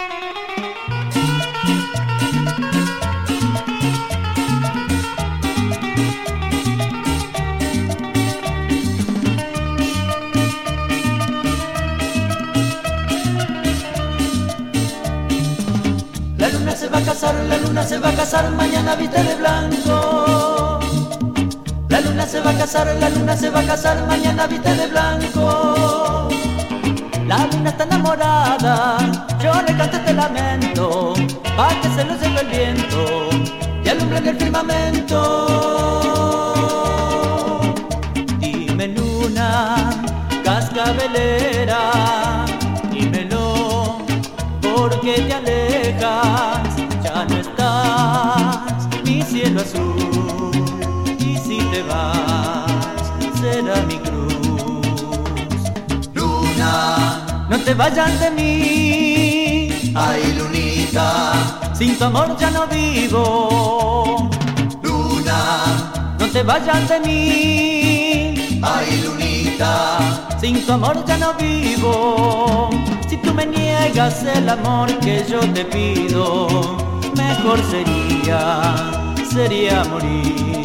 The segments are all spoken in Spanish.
La luna se va a casar, la luna se va a casar, mañana viste de blanco. La luna se va a casar, la luna se va a casar, mañana viste de blanco. La luna está enamorada, yo le canto este lamento, pa' que se lo lleve el viento y alumbre en el firmamento. Dime luna, cascabelera, dímelo, porque te alejas, ya no estás, mi cielo azul, y si te vas, será mi cruz. Luna, no te vayas de mí, ay lunita, sin tu amor ya no vivo. Luna, no te vayas de mí, ay lunita, sin tu amor ya no vivo. Si tú me niegas el amor que yo te pido, mejor sería morir.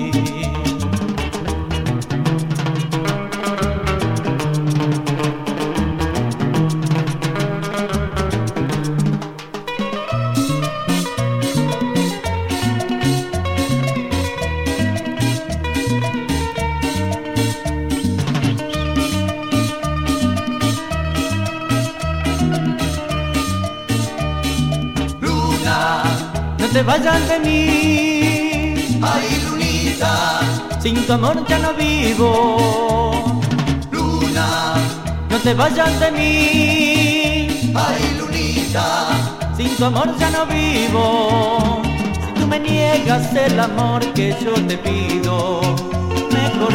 No te vayas de mí, ay lunita, sin tu amor ya no vivo. Luna, no te vayas de mí, ay lunita, sin tu amor ya no vivo. Si tú me niegas el amor que yo te pido, mejor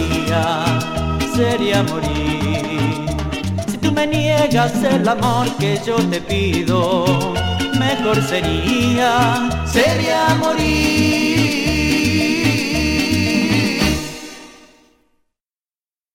sería morir. Si tú me niegas el amor que yo te pido, mejor sería morir.